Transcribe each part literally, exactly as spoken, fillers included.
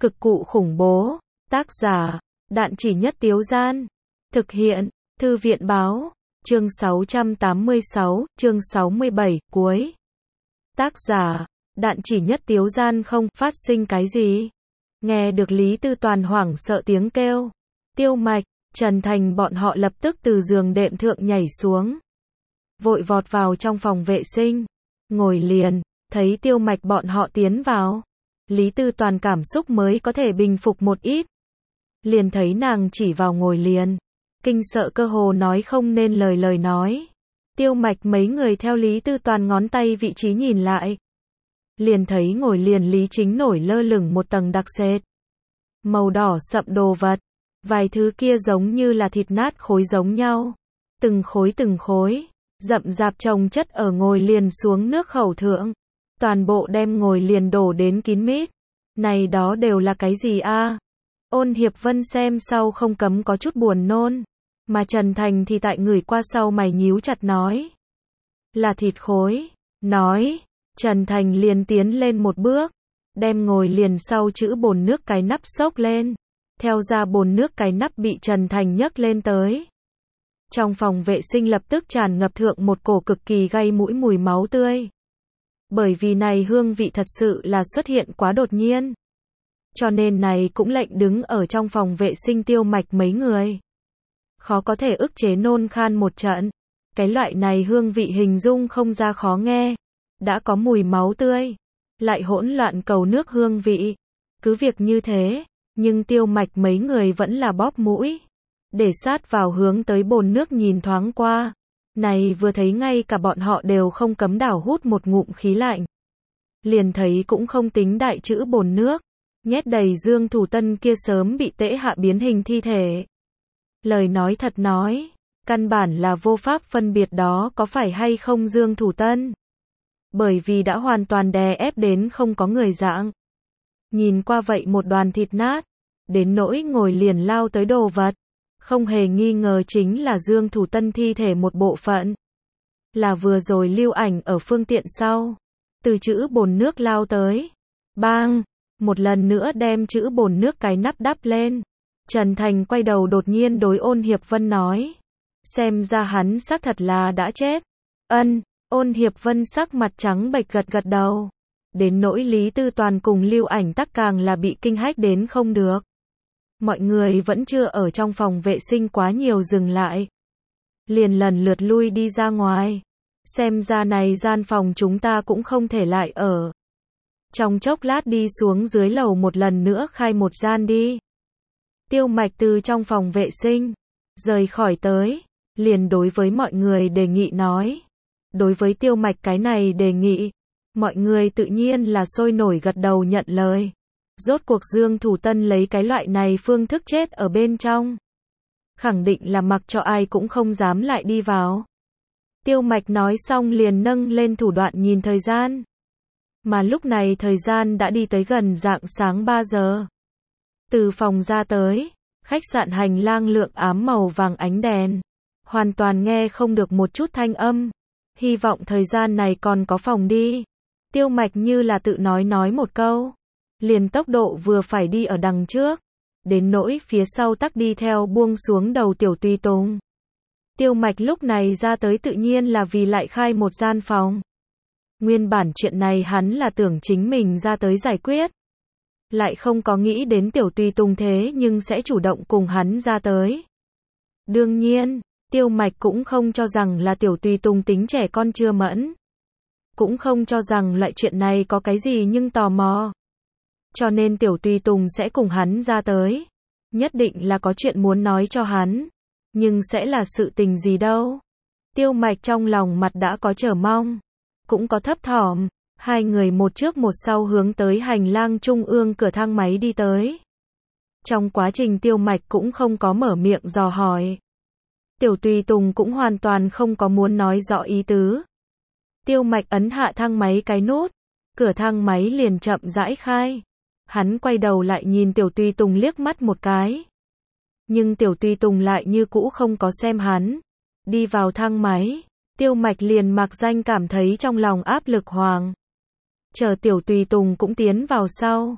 Cực cụ khủng bố. Tác giả, Đạn Chỉ Nhất Tiếu Gian. Thực hiện, Thư viện Báo. Chương sáu trăm tám mươi sáu, chương sáu mươi bảy, cuối. Tác giả, Đạn Chỉ Nhất Tiếu Gian. Không phát sinh cái gì. Nghe được Lý Tư Toàn hoảng sợ tiếng kêu. Tiêu Mạch, Trần Thành bọn họ lập tức từ giường đệm thượng nhảy xuống. Vội vọt vào trong phòng vệ sinh. Ngồi liền, thấy Tiêu Mạch bọn họ tiến vào. Lý Tư Toàn cảm xúc mới có thể bình phục một ít. Liền thấy nàng chỉ vào ngồi liền. Kinh sợ cơ hồ nói không nên lời lời nói. Tiêu Mạch mấy người theo Lý Tư Toàn ngón tay vị trí nhìn lại. Liền thấy ngồi liền Lý Chính nổi lơ lửng một tầng đặc sệt. Màu đỏ sậm đồ vật. Vài thứ kia giống như là thịt nát khối giống nhau. Từng khối từng khối. Rậm rạp chồng chất ở ngồi liền xuống nước khẩu thượng. Toàn bộ đem ngồi liền đổ đến kín mít. Này đó đều là cái gì a? Ôn Hiệp Vân xem sau không cấm có chút buồn nôn. Mà Trần Thành thì tại người qua sau mày nhíu chặt nói. Là thịt khối. Nói. Trần Thành liền tiến lên một bước. Đem ngồi liền sau chữ bồn nước cái nắp xốc lên. Theo ra bồn nước cái nắp bị Trần Thành nhấc lên tới. Trong phòng vệ sinh lập tức tràn ngập thượng một cổ cực kỳ gây mũi mùi máu tươi. Bởi vì này hương vị thật sự là xuất hiện quá đột nhiên. Cho nên này cũng lệnh đứng ở trong phòng vệ sinh Tiêu Mạch mấy người. Khó có thể ức chế nôn khan một trận. Cái loại này hương vị hình dung không ra khó nghe. Đã có mùi máu tươi. Lại hỗn loạn cầu nước hương vị. Cứ việc như thế. Nhưng Tiêu Mạch mấy người vẫn là bóp mũi. Để sát vào hướng tới bồn nước nhìn thoáng qua. Này vừa thấy ngay cả bọn họ đều không cấm đảo hút một ngụm khí lạnh. Liền thấy cũng không tính đại chữ bồn nước. Nhét đầy Dương Thủ Tân kia sớm bị tễ hạ biến hình thi thể. Lời nói thật nói. Căn bản là vô pháp phân biệt đó có phải hay không Dương Thủ Tân. Bởi vì đã hoàn toàn đè ép đến không có người dạng. Nhìn qua vậy một đoàn thịt nát. Đến nỗi ngồi liền lao tới đồ vật. Không hề nghi ngờ chính là Dương Thủ Tân thi thể một bộ phận. Là vừa rồi lưu ảnh ở phương tiện sau. Từ chữ bồn nước lao tới. Bang! Một lần nữa đem chữ bồn nước cái nắp đắp lên. Trần Thành quay đầu đột nhiên đối Ôn Hiệp Vân nói. Xem ra hắn xác thật là đã chết. Ân, Ôn Hiệp Vân sắc mặt trắng bệch gật gật đầu. Đến nỗi Lý Tư Toàn cùng lưu ảnh tắc càng là bị kinh hách đến không được. Mọi người vẫn chưa ở trong phòng vệ sinh quá nhiều dừng lại. Liền lần lượt lui đi ra ngoài. Xem ra này gian phòng chúng ta cũng không thể lại ở. Trong chốc lát đi xuống dưới lầu một lần nữa khai một gian đi. Tiêu Mạch từ trong phòng vệ sinh. Rời khỏi tới. Liền đối với mọi người đề nghị nói. Đối với Tiêu Mạch cái này đề nghị. Mọi người tự nhiên là sôi nổi gật đầu nhận lời. Rốt cuộc Dương Thủ Tân lấy cái loại này phương thức chết ở bên trong. Khẳng định là mặc cho ai cũng không dám lại đi vào. Tiêu Mạch nói xong liền nâng lên thủ đoạn nhìn thời gian. Mà lúc này thời gian đã đi tới gần rạng sáng ba giờ. Từ phòng ra tới, khách sạn hành lang lượng ám màu vàng ánh đèn. Hoàn toàn nghe không được một chút thanh âm. Hy vọng thời gian này còn có phòng đi. Tiêu Mạch như là tự nói nói một câu. Liền tốc độ vừa phải đi ở đằng trước. Đến nỗi phía sau tắc đi theo buông xuống đầu Tiểu Tùy Tùng. Tiêu Mạch lúc này ra tới tự nhiên là vì lại khai một gian phòng. Nguyên bản chuyện này hắn là tưởng chính mình ra tới giải quyết. Lại không có nghĩ đến Tiểu Tùy Tùng thế nhưng sẽ chủ động cùng hắn ra tới. Đương nhiên, Tiêu Mạch cũng không cho rằng là Tiểu Tùy Tùng tính trẻ con chưa mẫn. Cũng không cho rằng loại chuyện này có cái gì nhưng tò mò. Cho nên Tiểu Tùy Tùng sẽ cùng hắn ra tới. Nhất định là có chuyện muốn nói cho hắn. Nhưng sẽ là sự tình gì đâu. Tiêu Mạch trong lòng mặt đã có chờ mong. Cũng có thấp thỏm. Hai người một trước một sau hướng tới hành lang trung ương cửa thang máy đi tới. Trong quá trình Tiêu Mạch cũng không có mở miệng dò hỏi. Tiểu Tùy Tùng cũng hoàn toàn không có muốn nói rõ ý tứ. Tiêu Mạch ấn hạ thang máy cái nút. Cửa thang máy liền chậm rãi khai. Hắn quay đầu lại nhìn Tiểu Tùy Tùng liếc mắt một cái. Nhưng Tiểu Tùy Tùng lại như cũ không có xem hắn. Đi vào thang máy. Tiêu Mạch liền mặc danh cảm thấy trong lòng áp lực hoàng. Chờ Tiểu Tùy Tùng cũng tiến vào sau.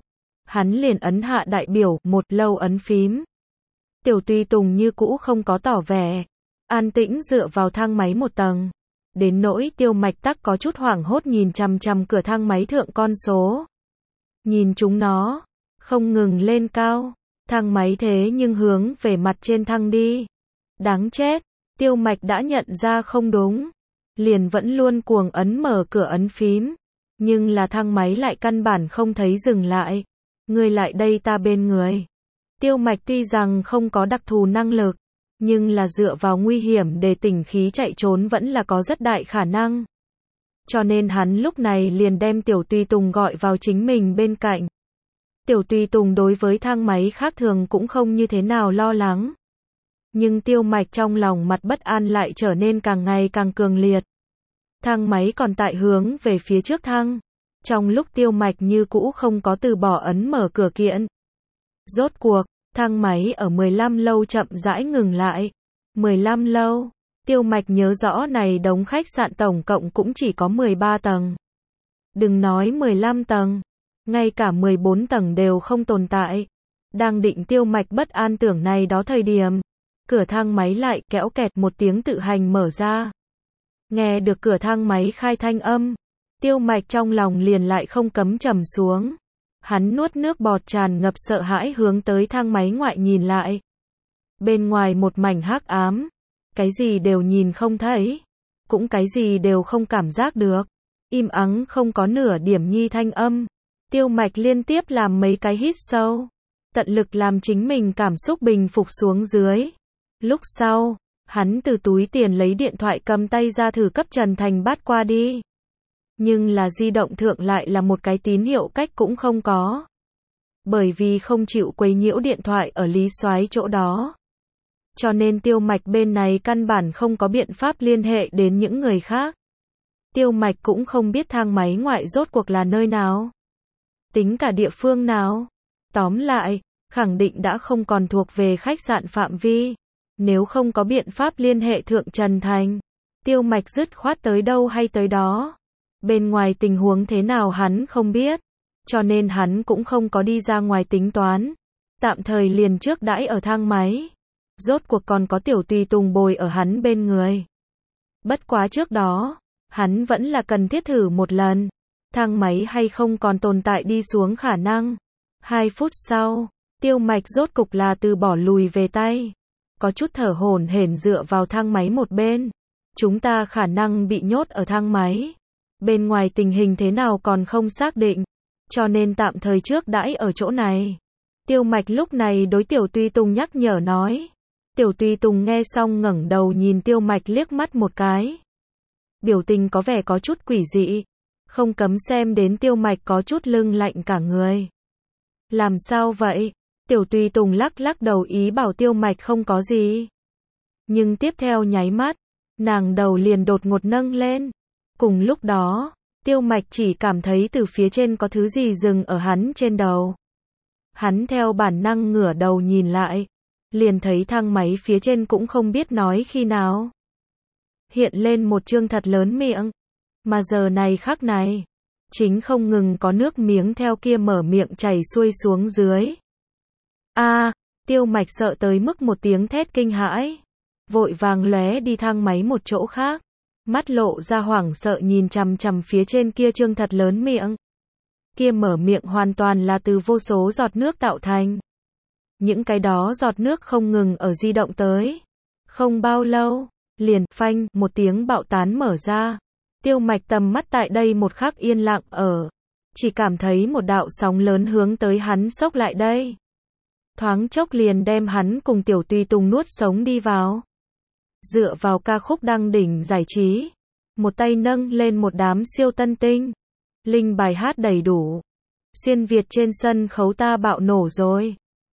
hắn liền ấn hạ đại biểu, một lâu ấn phím. Tiểu Tùy Tùng như cũ không có tỏ vẻ, an tĩnh dựa vào thang máy một tầng. Đến nỗi Tiêu Mạch Tắc có chút hoảng hốt nhìn chằm chằm cửa thang máy thượng con số. Nhìn chúng nó, không ngừng lên cao, thang máy thế nhưng hướng về mặt trên thăng đi. Đáng chết, Tiêu Mạch đã nhận ra không đúng, liền vẫn luôn cuồng ấn mở cửa ấn phím, nhưng là thang máy lại căn bản không thấy dừng lại. Người lại đây ta bên người. Tiêu Mạch tuy rằng không có đặc thù năng lực, nhưng là dựa vào nguy hiểm để tỉnh khí chạy trốn vẫn là có rất đại khả năng. Cho nên hắn lúc này liền đem Tiểu Tùy Tùng gọi vào chính mình bên cạnh. Tiểu Tùy Tùng đối với thang máy khác thường cũng không như thế nào lo lắng. Nhưng Tiêu Mạch trong lòng mặt bất an lại trở nên càng ngày càng cường liệt. Thang máy còn tại hướng về phía trước thăng. Trong lúc Tiêu Mạch như cũ không có từ bỏ ấn mở cửa kiện. Rốt cuộc, thang máy ở mười lăm lâu chậm rãi ngừng lại. mười lăm lâu, Tiêu Mạch nhớ rõ này đống khách sạn tổng cộng cũng chỉ có mười ba tầng. Đừng nói mười lăm tầng, ngay cả mười bốn tầng đều không tồn tại. Đang định Tiêu Mạch bất an tưởng này đó thời điểm, cửa thang máy lại kéo kẹt một tiếng tự hành mở ra. Nghe được cửa thang máy khai thanh âm, Tiêu Mạch trong lòng liền lại không cấm trầm xuống. Hắn nuốt nước bọt tràn ngập sợ hãi hướng tới thang máy ngoại nhìn lại. Bên ngoài một mảnh hắc ám, cái gì đều nhìn không thấy, cũng cái gì đều không cảm giác được. Im ắng không có nửa điểm nhi thanh âm. Tiêu Mạch liên tiếp làm mấy cái hít sâu, tận lực làm chính mình cảm xúc bình phục xuống dưới. Lúc sau, hắn từ túi tiền lấy điện thoại cầm tay ra thử cấp Trần Thành bắt qua đi. Nhưng là di động thượng lại là một cái tín hiệu cách cũng không có. Bởi vì không chịu quấy nhiễu điện thoại ở Lý Soái chỗ đó. Cho nên Tiêu Mạch bên này căn bản không có biện pháp liên hệ đến những người khác. Tiêu Mạch cũng không biết thang máy ngoại rốt cuộc là nơi nào. Tính cả địa phương nào. Tóm lại, khẳng định đã không còn thuộc về khách sạn phạm vi. Nếu không có biện pháp liên hệ thượng Trần Thành, Tiêu Mạch dứt khoát tới đâu hay tới đó. Bên ngoài tình huống thế nào hắn không biết, cho nên hắn cũng không có đi ra ngoài tính toán. Tạm thời liền trước đãi ở thang máy. Rốt cuộc còn có Tiểu Tùy Tùng bồi ở hắn bên người. Bất quá trước đó, hắn vẫn là cần thiết thử một lần. Thang máy hay không còn tồn tại đi xuống khả năng. Hai phút sau, Tiêu Mạch rốt cục là từ bỏ lùi về tay. Có chút thở hổn hển dựa vào thang máy một bên. Chúng ta khả năng bị nhốt ở thang máy. Bên ngoài tình hình thế nào còn không xác định. Cho nên tạm thời trước đãi ở chỗ này. Tiêu Mạch lúc này đối Tiểu Tùy Tùng nhắc nhở nói. Tiểu Tùy Tùng nghe xong ngẩng đầu nhìn Tiêu Mạch liếc mắt một cái. Biểu tình có vẻ có chút quỷ dị. Không cấm xem đến Tiêu Mạch có chút lưng lạnh cả người. Làm sao vậy? Tiểu Tùy Tùng lắc lắc đầu ý bảo Tiêu Mạch không có gì. Nhưng tiếp theo nháy mắt, nàng đầu liền đột ngột nâng lên. Cùng lúc đó, Tiêu Mạch chỉ cảm thấy từ phía trên có thứ gì dừng ở hắn trên đầu. Hắn theo bản năng ngửa đầu nhìn lại, liền thấy thang máy phía trên cũng không biết nói khi nào. Hiện lên một trương thật lớn miệng, mà giờ này khắc này, chính không ngừng có nước miếng theo kia mở miệng chảy xuôi xuống dưới. A, à, Tiêu Mạch sợ tới mức một tiếng thét kinh hãi, vội vàng lóe đi thang máy một chỗ khác, mắt lộ ra hoảng sợ nhìn chằm chằm phía trên kia trương thật lớn miệng. Kia mở miệng hoàn toàn là từ vô số giọt nước tạo thành. Những cái đó giọt nước không ngừng ở di động tới. Không bao lâu, liền phanh một tiếng bạo tán mở ra. Tiêu Mạch tầm mắt tại đây một khắc yên lặng ở. Chỉ cảm thấy một đạo sóng lớn hướng tới hắn xốc lại đây. Thoáng chốc liền đem hắn cùng Tiểu Tùy Tùng nuốt sống đi vào. Dựa vào ca khúc đăng đỉnh giải trí. Một tay nâng lên một đám siêu tân tinh. Linh bài hát đầy đủ. Xuyên Việt trên sân khấu ta bạo nổ rồi.